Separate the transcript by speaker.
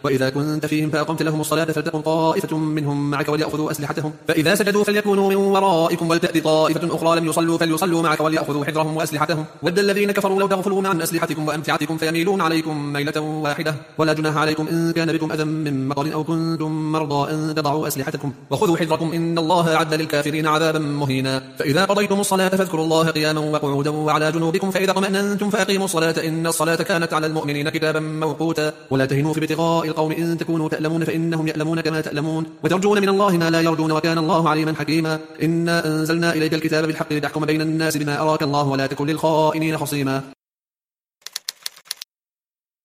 Speaker 1: وإذا كنت فيهم فأقمت لهم الصلاة فلتقم طائفة منهم معك وليأخذوا أسلحتهم فإذا سجدوا فليكونوا من ورائكم ولتأت طائفة أخرى لم يصلوا فليصلوا معك وليأخذوا حذرهم وأسلحتهم ود الذين كفروا لو تغفلون عن أسلحتكم وأمتعتكم فيميلون عليكم ميلة واحدة ولا جناح عليكم إن كان بكم أذى من مطر أو كنتم مرضى أن تضعوا أسلحتكم وخذوا حذركم إن الله أعد للكافرين عذابا مهينا فإذا قضيتم الصلاة فاذكروا الله قياما وقعودا وعلى جنوبكم فإذا اطمأننتم فأقيموا الصلاة إن الصلاة كانت على المؤمنين كتابا موقوتا ولا تهنوا في ابتغاء القوم إن تكونوا تألمون فإنهم يألمون كما تألمون وترجون من الله ما لا يرجون وكان الله عليما حكيما إنا أنزلنا إليك الكتاب بالحق لتحكم بين الناس بما أراك الله ولا تكن للخائنين خصيما